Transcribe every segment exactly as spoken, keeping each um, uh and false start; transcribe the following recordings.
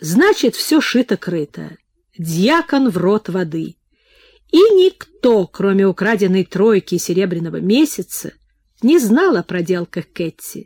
Значит, все шито-крыто. Дьякон в рот воды. И никто, кроме украденной тройки серебряного месяца, не знал о проделках Кэти.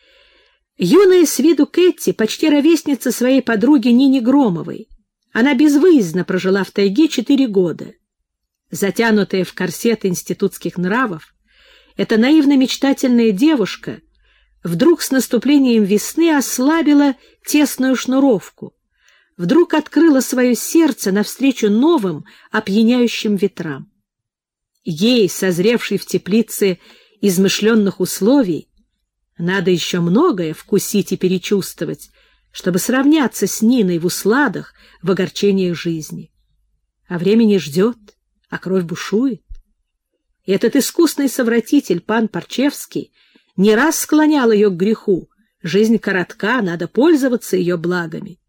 Юная с виду Кэти почти ровесница своей подруги Нине Громовой. Она безвыездно прожила в тайге четыре года. Затянутая в корсет институтских нравов, эта наивно-мечтательная девушка вдруг с наступлением весны ослабила тесную шнуровку, вдруг открыла свое сердце навстречу новым опьяняющим ветрам. Ей, созревшей в теплице измышленных условий, надо еще многое вкусить и перечувствовать, чтобы сравняться с Ниной в усладах, в огорчениях жизни. А время не ждет, а кровь бушует. И этот искусный совратитель, пан Парчевский, не раз склонял ее к греху. Жизнь коротка, надо пользоваться ее благами.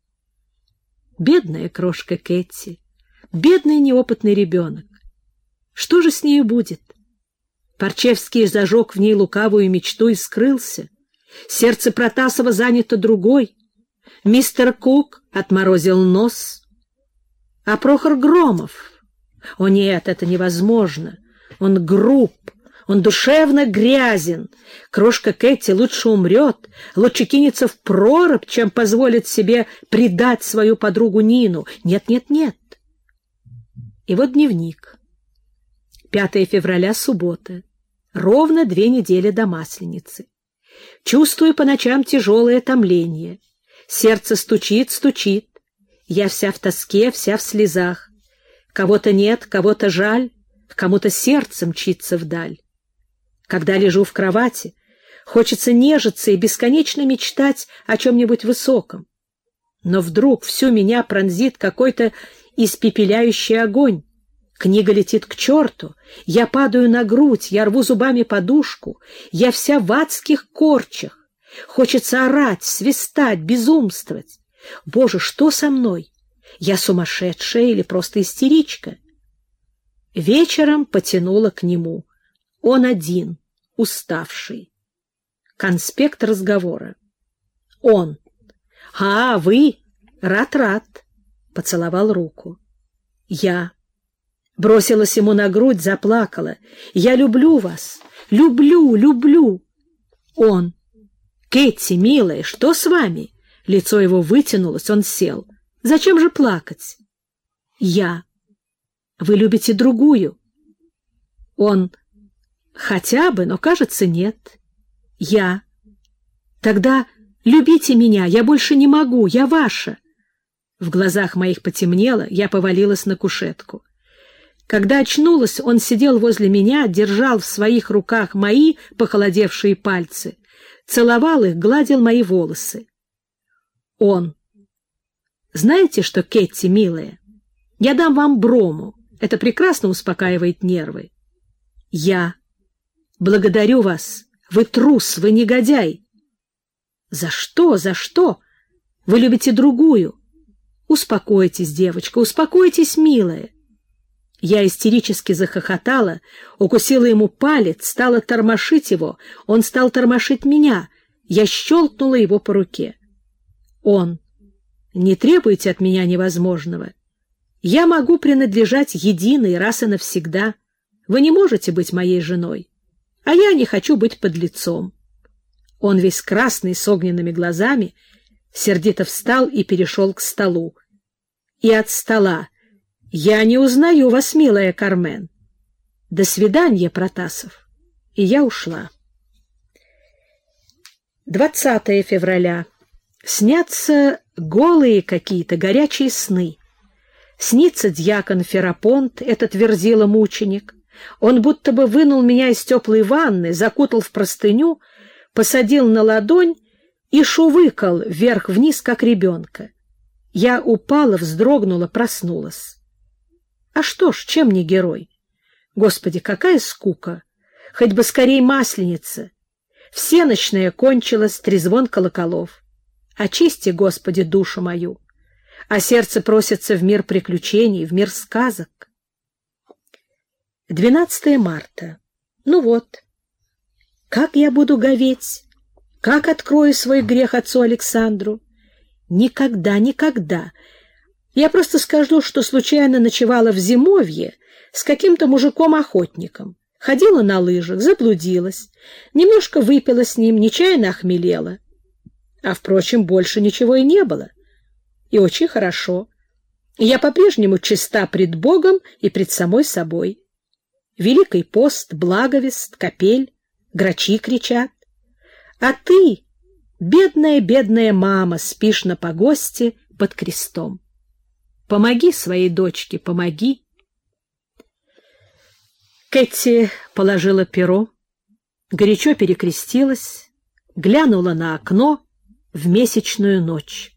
Бедная крошка Кэти, бедный неопытный ребенок. Что же с нею будет? Парчевский зажег в ней лукавую мечту и скрылся. Сердце Протасова занято другой. Мистер Кук отморозил нос. А Прохор Громов? О нет, это невозможно. Он груб, он душевно грязен. Крошка Кэти лучше умрет, лучше кинется в прорубь, чем позволит себе предать свою подругу Нину. Нет, нет, нет. И вот дневник. пятое февраля, суббота. Ровно две недели до Масленицы. Чувствую по ночам тяжелое томление. Сердце стучит, стучит. Я вся в тоске, вся в слезах. Кого-то нет, кого-то жаль, кому-то сердце мчится вдаль. Когда лежу в кровати, хочется нежиться и бесконечно мечтать о чем-нибудь высоком. Но вдруг всю меня пронзит какой-то испепеляющий огонь. Книга летит к черту, я падаю на грудь, я рву зубами подушку, я вся в адских корчах. Хочется орать, свистать, безумствовать. Боже, что со мной? Я сумасшедшая или просто истеричка? Вечером потянула к нему. Он один, уставший. Конспект разговора. Он. «А, вы? Рад-рад!» Поцеловал руку. Я. Бросилась ему на грудь, заплакала. «Я люблю вас! Люблю, люблю!» Он. «Кэти, милая, что с вами?» Лицо его вытянулось, он сел. «Зачем же плакать?» Я. «Вы любите другую?» Он. «Хотя бы, но, кажется, нет». Я. «Тогда любите меня, я больше не могу, я ваша». В глазах моих потемнело, я повалилась на кушетку. Когда очнулась, он сидел возле меня, держал в своих руках мои похолодевшие пальцы, целовал их, гладил мои волосы. Он. «Знаете что, Кэти, милая, я дам вам брому, это прекрасно успокаивает нервы». Я. «Благодарю вас, вы трус, вы негодяй». «За что, за что? Вы любите другую». «Успокойтесь, девочка, успокойтесь, милая». Я истерически захохотала, укусила ему палец, стала тормошить его, он стал тормошить меня, я щелкнула его по руке. Он. «Не требуйте от меня невозможного. Я могу принадлежать единой раз и навсегда. Вы не можете быть моей женой, а я не хочу быть подлецом». Он весь красный, с огненными глазами, сердито встал и перешел к столу. И от стола: «Я не узнаю вас, милая Кармен. До свидания, Протасов». И я ушла. двадцатое февраля. Снятся голые какие-то горячие сны. Снится дьякон Ферапонт, этот верзила-мученик. Он будто бы вынул меня из теплой ванны, закутал в простыню, посадил на ладонь и шувыкал вверх-вниз, как ребенка. Я упала, вздрогнула, проснулась. А что ж, чем не герой? Господи, какая скука! Хоть бы скорей Масленица. Всенощная кончилась, трезвон колоколов. Очисти, Господи, душу мою, а сердце просится в мир приключений, в мир сказок. двенадцатое марта. Ну вот, как я буду говеть, как открою свой грех отцу Александру? Никогда, никогда. Я просто скажу, что случайно ночевала в зимовье с каким-то мужиком-охотником. Ходила на лыжах, заблудилась, немножко выпила с ним, нечаянно охмелела. А, впрочем, больше ничего и не было. И очень хорошо. Я по-прежнему чиста пред Богом и пред самой собой. Великий пост, благовест, капель, грачи кричат. А ты, бедная-бедная мама, спишь на погосте под крестом. Помоги своей дочке, помоги. Кэти положила перо, горячо перекрестилась, глянула на окно в месячную ночь.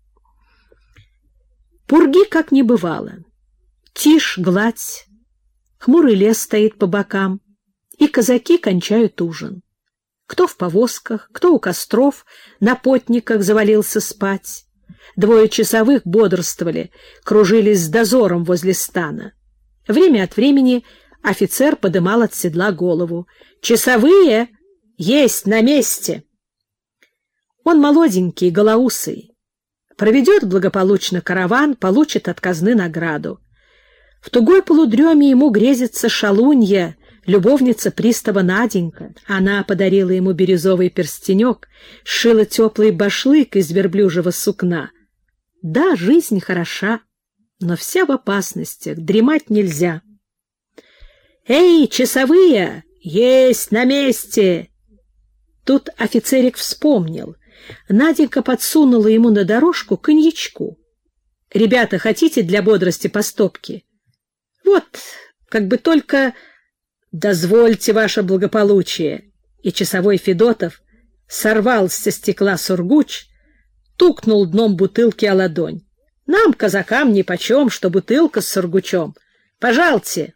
Пурги как не бывало. Тишь, гладь, хмурый лес стоит по бокам, и казаки кончают ужин. Кто в повозках, кто у костров, на потниках завалился спать. Двое часовых бодрствовали, кружились с дозором возле стана. Время от времени офицер подымал от седла голову. «Часовые! Есть на месте!» Он молоденький, голоусый. Проведет благополучно караван, получит от казны награду. В тугой полудреме ему грезится шалунья, любовница пристава Наденька. Она подарила ему бирюзовый перстенек, сшила теплый башлык из верблюжьего сукна. Да, жизнь хороша, но вся в опасностях, дремать нельзя. «Эй, часовые! Есть на месте!» Тут офицерик вспомнил. Наденька подсунула ему на дорожку коньячку. «Ребята, хотите для бодрости по стопке?» «Вот, как бы только...» «Дозвольте, ваше благополучие!» И часовой Федотов сорвал со стекла сургуч, тукнул дном бутылки о ладонь. «Нам, казакам, нипочем, что бутылка с сургучом. Пожалуйте!»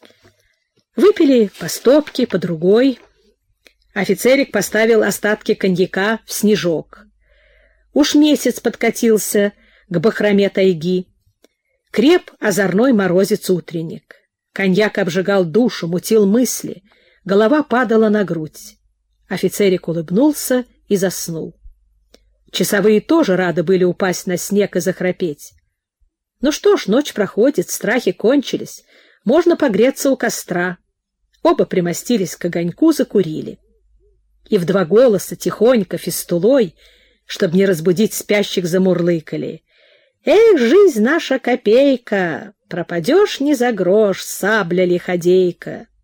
Выпили по стопке, по другой. Офицерик поставил остатки коньяка в снежок. Уж месяц подкатился к бахроме тайги. Креп озорной морозец утренник. Коньяк обжигал душу, мутил мысли. Голова падала на грудь. Офицерик улыбнулся и заснул. Часовые тоже рады были упасть на снег и захрапеть. Ну что ж, ночь проходит, страхи кончились. Можно погреться у костра. Оба примостились к огоньку, закурили. И в два голоса, тихонько, фистулой, чтобы не разбудить спящих, замурлыкали. «Эх, жизнь наша копейка! Пропадешь не за грош, сабля лиходейка!»